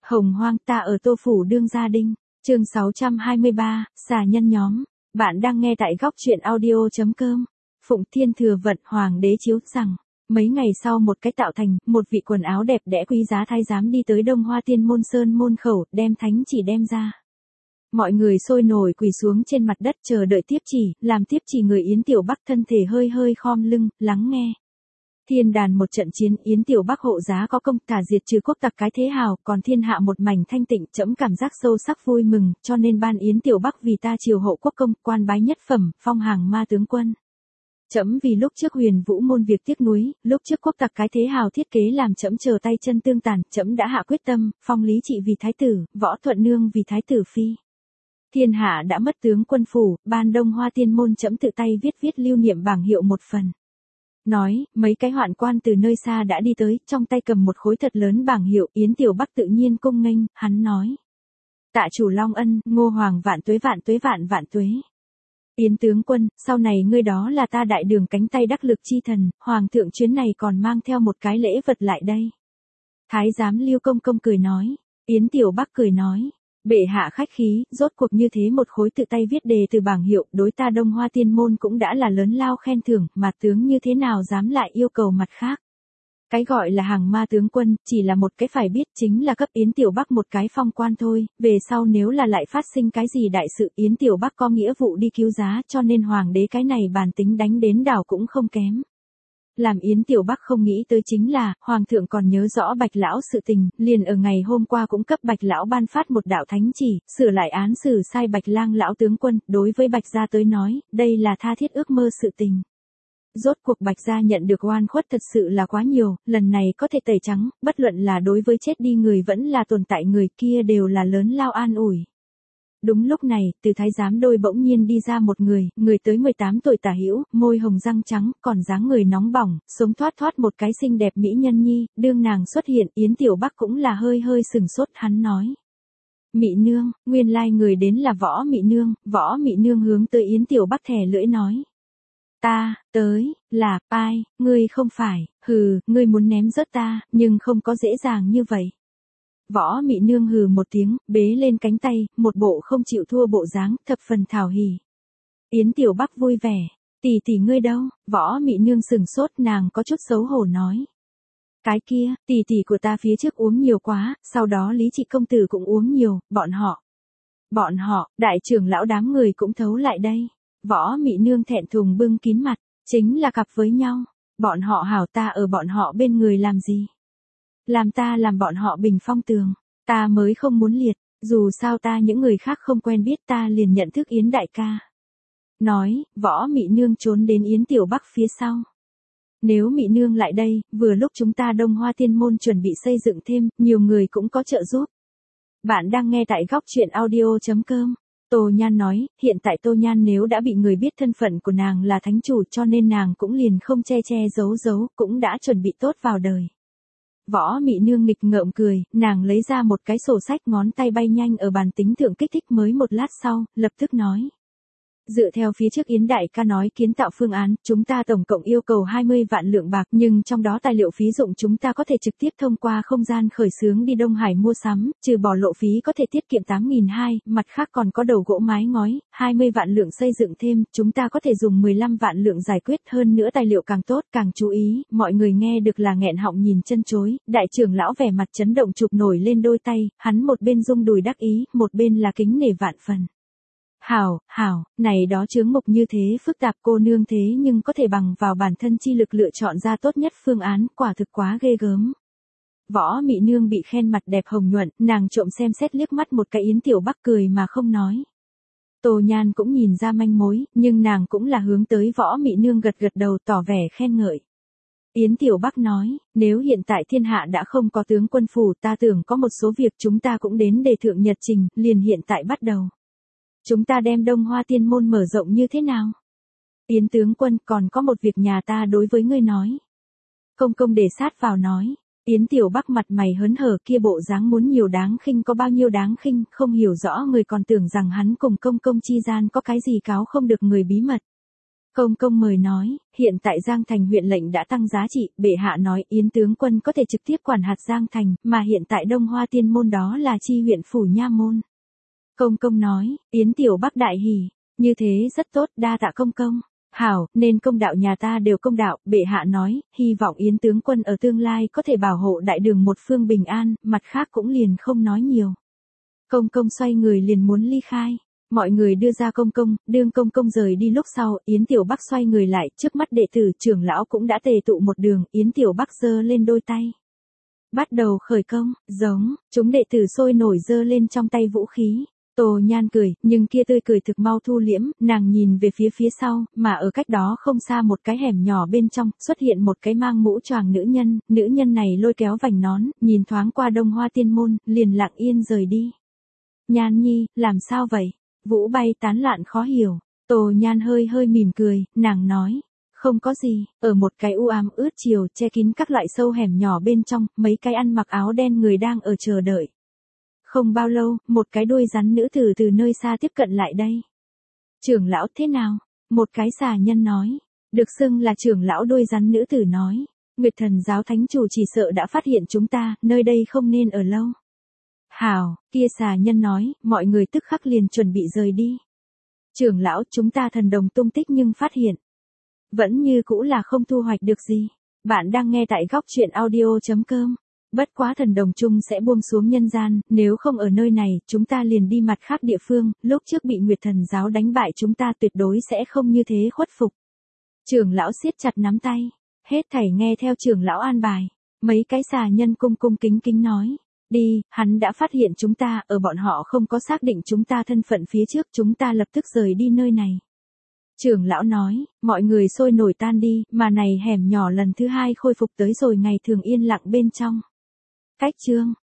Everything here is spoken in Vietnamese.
Hồng hoang ta ở Tô Phủ đương gia đinh, chương 623, xà nhân nhóm. Bạn đang nghe tại góc truyện audio.com. Phụng Thiên Thừa Vận Hoàng đế chiếu rằng, mấy ngày sau một cái tạo thành, một vị quần áo đẹp đẽ quý giá thái giám đi tới Đông Hoa Tiên Môn Sơn môn khẩu, đem thánh chỉ đem ra. Mọi người sôi nổi quỳ xuống trên mặt đất chờ đợi tiếp chỉ, làm tiếp chỉ người Yến Tiểu Bắc thân thể hơi hơi khom lưng, lắng nghe. Thiên đàn một trận chiến, Yến Tiểu Bắc hộ giá có công, thả diệt trừ quốc tặc cái thế hào, còn thiên hạ một mảnh thanh tịnh, trẫm cảm giác sâu sắc vui mừng, cho nên ban Yến Tiểu Bắc vì ta triều hộ quốc công, quan bái nhất phẩm, phong hàng ma tướng quân. Trẫm vì lúc trước Huyền Vũ môn việc tiếc nuối, lúc trước quốc tặc cái thế hào thiết kế làm trẫm chờ tay chân tương tàn, trẫm đã hạ quyết tâm, phong Lý Trị vì thái tử, Võ Thuận Nương vì thái tử phi. Thiên hạ đã mất tướng quân phủ, ban Đông Hoa Tiên môn trẫm tự tay viết lưu niệm bảng hiệu một phần. Nói, mấy cái hoạn quan từ nơi xa đã đi tới, trong tay cầm một khối thật lớn bảng hiệu, Yến Tiểu Bắc tự nhiên cung nghênh, hắn nói. Tạ chủ Long Ân, Ngô Hoàng vạn tuế vạn tuế vạn vạn tuế. Yến tướng quân, sau này ngươi đó là ta đại đường cánh tay đắc lực chi thần, Hoàng thượng chuyến này còn mang theo một cái lễ vật lại đây. Thái giám Lưu Công Công cười nói, Yến Tiểu Bắc cười nói. Bệ hạ khách khí, rốt cuộc như thế một khối tự tay viết đề từ bảng hiệu, đối ta Đông Hoa Tiên môn cũng đã là lớn lao khen thưởng, mà tướng như thế nào dám lại yêu cầu mặt khác. Cái gọi là hàng ma tướng quân, chỉ là một cái phải biết chính là cấp Yến Tiểu Bắc một cái phong quan thôi, về sau nếu là lại phát sinh cái gì đại sự Yến Tiểu Bắc có nghĩa vụ đi cứu giá, cho nên hoàng đế cái này bản tính đánh đến đảo cũng không kém. Làm Yến Tiểu Bắc không nghĩ tới chính là, Hoàng thượng còn nhớ rõ Bạch Lão sự tình, liền ở ngày hôm qua cũng cấp Bạch Lão ban phát một đạo thánh chỉ, sửa lại án xử sai Bạch Lang Lão tướng quân, đối với Bạch gia tới nói, đây là tha thiết ước mơ sự tình. Rốt cuộc Bạch gia nhận được oan khuất thật sự là quá nhiều, lần này có thể tẩy trắng, bất luận là đối với chết đi người vẫn là tồn tại người kia đều là lớn lao an ủi. Đúng lúc này, từ thái giám đôi bỗng nhiên đi ra một người tới 18 tuổi tả hữu, môi hồng răng trắng, còn dáng người nóng bỏng, sống thoát một cái xinh đẹp mỹ nhân nhi, đương nàng xuất hiện, Yến Tiểu Bắc cũng là hơi sừng sốt, hắn nói. Mị nương, nguyên lai người đến là Võ Mị nương hướng tới Yến Tiểu Bắc thè lưỡi nói. Ta, tới, là, ai, ngươi không phải, ngươi muốn ném rớt ta, nhưng không có dễ dàng như vậy. Võ Mị nương hừ một tiếng, bế lên cánh tay, một bộ không chịu thua bộ dáng, thập phần thảo hỉ. Yến Tiểu Bắc vui vẻ, tỷ ngươi đâu? Võ Mị nương sừng sốt, nàng có chút xấu hổ nói. Cái kia, tỷ của ta phía trước uống nhiều quá, sau đó Lý Trị công tử cũng uống nhiều, bọn họ, đại trưởng lão đám người cũng thấu lại đây. Võ Mị nương thẹn thùng bưng kín mặt, chính là cặp với nhau. Bọn họ hảo, ta ở bọn họ bên người làm gì? Làm ta làm bọn họ bình phong tường, ta mới không muốn liệt, dù sao ta những người khác không quen biết ta liền nhận thức Yến đại ca. Nói, Võ Mị nương trốn đến Yến Tiểu Bắc phía sau. Nếu Mị nương lại đây, vừa lúc chúng ta Đông Hoa Tiên môn chuẩn bị xây dựng thêm, nhiều người cũng có trợ giúp. Bạn đang nghe tại góc truyện audio.com. Tô Nhan nói, hiện tại Tô Nhan nếu đã bị người biết thân phận của nàng là thánh chủ cho nên nàng cũng liền không che giấu, cũng đã chuẩn bị tốt vào đời. Võ Mị nương nghịch ngợm cười, nàng lấy ra một cái sổ sách, ngón tay bay nhanh ở bàn tính thượng kích thích mới một lát sau, lập tức nói. Dựa theo phía trước Yến đại ca nói kiến tạo phương án, chúng ta tổng cộng yêu cầu 20 vạn lượng bạc, nhưng trong đó tài liệu phí dụng chúng ta có thể trực tiếp thông qua không gian khởi xướng đi Đông Hải mua sắm, trừ bỏ lộ phí có thể tiết kiệm 8.200, mặt khác còn có đầu gỗ mái ngói, 20 vạn lượng xây dựng thêm, chúng ta có thể dùng 15 vạn lượng giải quyết, hơn nữa tài liệu càng tốt, càng chú ý, mọi người nghe được là nghẹn họng nhìn chân chối, đại trưởng lão vẻ mặt chấn động chụp nổi lên đôi tay, hắn một bên rung đùi đắc ý, một bên là kính nể vạn phần. Hảo, này đó chướng mục như thế phức tạp cô nương thế nhưng có thể bằng vào bản thân chi lực lựa chọn ra tốt nhất phương án, quả thực quá ghê gớm. Võ Mị nương bị khen mặt đẹp hồng nhuận, nàng trộm xem xét liếc mắt một cái Yến Tiểu Bắc cười mà không nói. Tô Nhan cũng nhìn ra manh mối, nhưng nàng cũng là hướng tới Võ Mị nương gật đầu tỏ vẻ khen ngợi. Yến Tiểu Bắc nói, nếu hiện tại thiên hạ đã không có tướng quân phủ, ta tưởng có một số việc chúng ta cũng đến đề thượng nhật trình, liền hiện tại bắt đầu. Chúng ta đem Đông Hoa Tiên môn mở rộng như thế nào? Yến tướng quân, còn có một việc nhà ta đối với ngươi nói. Công để sát vào nói. Yến Tiểu Bắc mặt mày hớn hở kia bộ dáng muốn nhiều đáng khinh có bao nhiêu đáng khinh, không hiểu rõ người còn tưởng rằng hắn cùng công chi gian có cái gì cáo không được người bí mật. Công công mời nói, hiện tại Giang Thành huyện lệnh đã tăng giá trị, bệ hạ nói Yến tướng quân có thể trực tiếp quản hạt Giang Thành, mà hiện tại Đông Hoa Tiên môn đó là chi huyện phủ nha môn. Công công nói, Yến tiểu bắc đại hỉ, như thế rất tốt, đa tạ công công. Hảo, nên công đạo nhà ta đều công đạo, bệ hạ nói, hy vọng Yến tướng quân ở tương lai có thể bảo hộ đại đường một phương bình an, mặt khác cũng liền không nói nhiều. Công công xoay người liền muốn ly khai. Mọi người đưa ra công công, đương công công rời đi lúc sau, Yến Tiểu Bắc xoay người lại, trước mắt đệ tử trưởng lão cũng đã tề tụ một đường, Yến Tiểu Bắc giơ lên đôi tay. Bắt đầu khởi công, giống, chúng đệ tử sôi nổi giơ lên trong tay vũ khí. Tô Nhan cười, nhưng kia tươi cười thực mau thu liễm, nàng nhìn về phía sau, mà ở cách đó không xa một cái hẻm nhỏ bên trong, xuất hiện một cái mang mũ choàng nữ nhân này lôi kéo vành nón, nhìn thoáng qua Đông Hoa Tiên môn, liền lặng yên rời đi. Nhan nhi, làm sao vậy? Vũ bay tán loạn khó hiểu. Tô Nhan hơi mỉm cười, nàng nói, không có gì, ở một cái u ám ướt chiều che kín các loại sâu hẻm nhỏ bên trong, mấy cái ăn mặc áo đen người đang ở chờ đợi. Không bao lâu, một cái đuôi rắn nữ tử từ nơi xa tiếp cận lại đây. Trưởng lão thế nào? Một cái xà nhân nói. Được xưng là trưởng lão đuôi rắn nữ tử nói. Nguyệt Thần giáo thánh chủ chỉ sợ đã phát hiện chúng ta, nơi đây không nên ở lâu. Hảo, kia xà nhân nói, mọi người tức khắc liền chuẩn bị rời đi. Trưởng lão, chúng ta thần đồng tung tích nhưng phát hiện. Vẫn như cũ là không thu hoạch được gì. Bạn đang nghe tại góc truyện audio.com. Bất quá thần đồng chung sẽ buông xuống nhân gian, nếu không ở nơi này, chúng ta liền đi mặt khác địa phương, lúc trước bị Nguyệt Thần giáo đánh bại chúng ta tuyệt đối sẽ không như thế khuất phục. Trưởng lão siết chặt nắm tay, hết thảy nghe theo trưởng lão an bài. Mấy cái xà nhân cung kính nói. Đi, hắn đã phát hiện chúng ta, ở bọn họ không có xác định chúng ta thân phận phía trước, chúng ta lập tức rời đi nơi này. Trưởng lão nói, mọi người sôi nổi tan đi, mà này hẻm nhỏ lần thứ hai khôi phục tới rồi ngày thường yên lặng bên trong. Cách chương